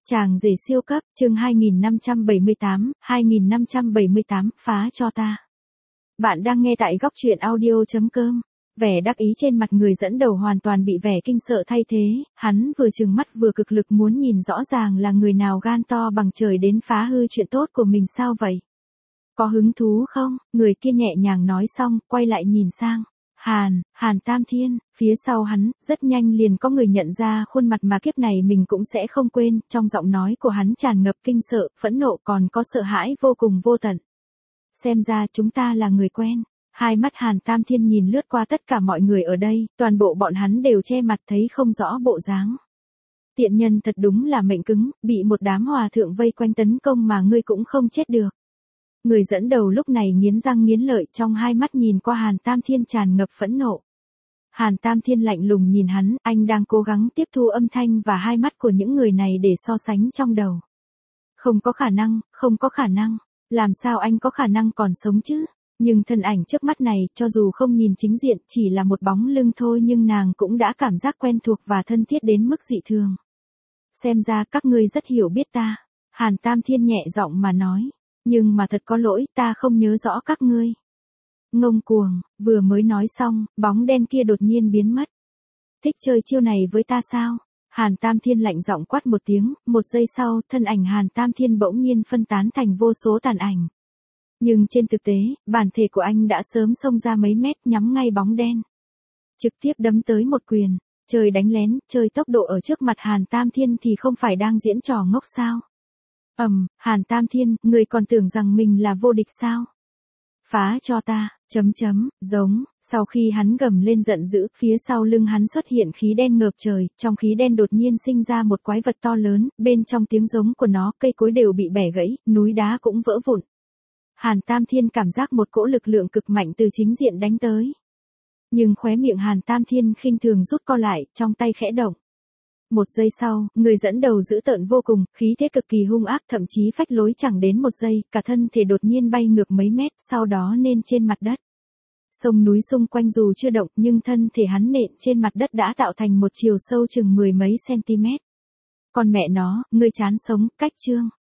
Chàng rể siêu cấp, chương 2578, phá cho ta. Bạn đang nghe tại góc truyện audio.com. Vẻ đắc ý trên mặt người dẫn đầu hoàn toàn bị vẻ kinh sợ thay thế, hắn vừa trừng mắt vừa cực lực muốn nhìn rõ ràng là người nào gan to bằng trời đến phá hư chuyện tốt của mình sao vậy. Có hứng thú không? Người kia nhẹ nhàng nói xong, quay lại nhìn sang. Hàn Tam Thiên, phía sau hắn, rất nhanh liền có người nhận ra khuôn mặt mà kiếp này mình cũng sẽ không quên, trong giọng nói của hắn tràn ngập kinh sợ, phẫn nộ còn có sợ hãi vô cùng vô tận. Xem ra chúng ta là người quen. Hai mắt Hàn Tam Thiên nhìn lướt qua tất cả mọi người ở đây, toàn bộ bọn hắn đều che mặt thấy không rõ bộ dáng. Tiện nhân thật đúng là mệnh cứng, bị một đám hòa thượng vây quanh tấn công mà ngươi cũng không chết được. Người dẫn đầu lúc này nghiến răng nghiến lợi trong hai mắt nhìn qua Hàn Tam Thiên tràn ngập phẫn nộ. Hàn Tam Thiên lạnh lùng nhìn hắn, anh đang cố gắng tiếp thu âm thanh và hai mắt của những người này để so sánh trong đầu. Không có khả năng, làm sao anh có khả năng còn sống chứ? Nhưng thân ảnh trước mắt này, cho dù không nhìn chính diện, chỉ là một bóng lưng thôi nhưng nàng cũng đã cảm giác quen thuộc và thân thiết đến mức dị thường. Xem ra các ngươi rất hiểu biết ta. Hàn Tam Thiên nhẹ giọng mà nói. Nhưng mà thật có lỗi, ta không nhớ rõ các ngươi. Ngông cuồng, vừa mới nói xong, bóng đen kia đột nhiên biến mất. Thích chơi chiêu này với ta sao? Hàn Tam Thiên lạnh giọng quát một tiếng, một giây sau, thân ảnh Hàn Tam Thiên bỗng nhiên phân tán thành vô số tàn ảnh. Nhưng trên thực tế, bản thể của anh đã sớm xông ra mấy mét nhắm ngay bóng đen. Trực tiếp đấm tới một quyền, chơi đánh lén, chơi tốc độ ở trước mặt Hàn Tam Thiên thì không phải đang diễn trò ngốc sao? Hàn Tam Thiên, người còn tưởng rằng mình là vô địch sao? Phá cho ta, giống, sau khi hắn gầm lên giận dữ, phía sau lưng hắn xuất hiện khí đen ngợp trời, trong khí đen đột nhiên sinh ra một quái vật to lớn, bên trong tiếng giống của nó, cây cối đều bị bẻ gãy, núi đá cũng vỡ vụn. Hàn Tam Thiên cảm giác một cỗ lực lượng cực mạnh từ chính diện đánh tới. Nhưng khóe miệng Hàn Tam Thiên khinh thường rút co lại, trong tay khẽ động. Một giây sau, người dẫn đầu dữ tợn vô cùng, khí thế cực kỳ hung ác thậm chí phách lối chẳng đến một giây, cả thân thể đột nhiên bay ngược mấy mét, sau đó nên trên mặt đất. Sông núi xung quanh dù chưa động nhưng thân thể hắn nện trên mặt đất đã tạo thành một chiều sâu chừng 10 mấy cm. Còn mẹ nó, ngươi chán sống, cách chương.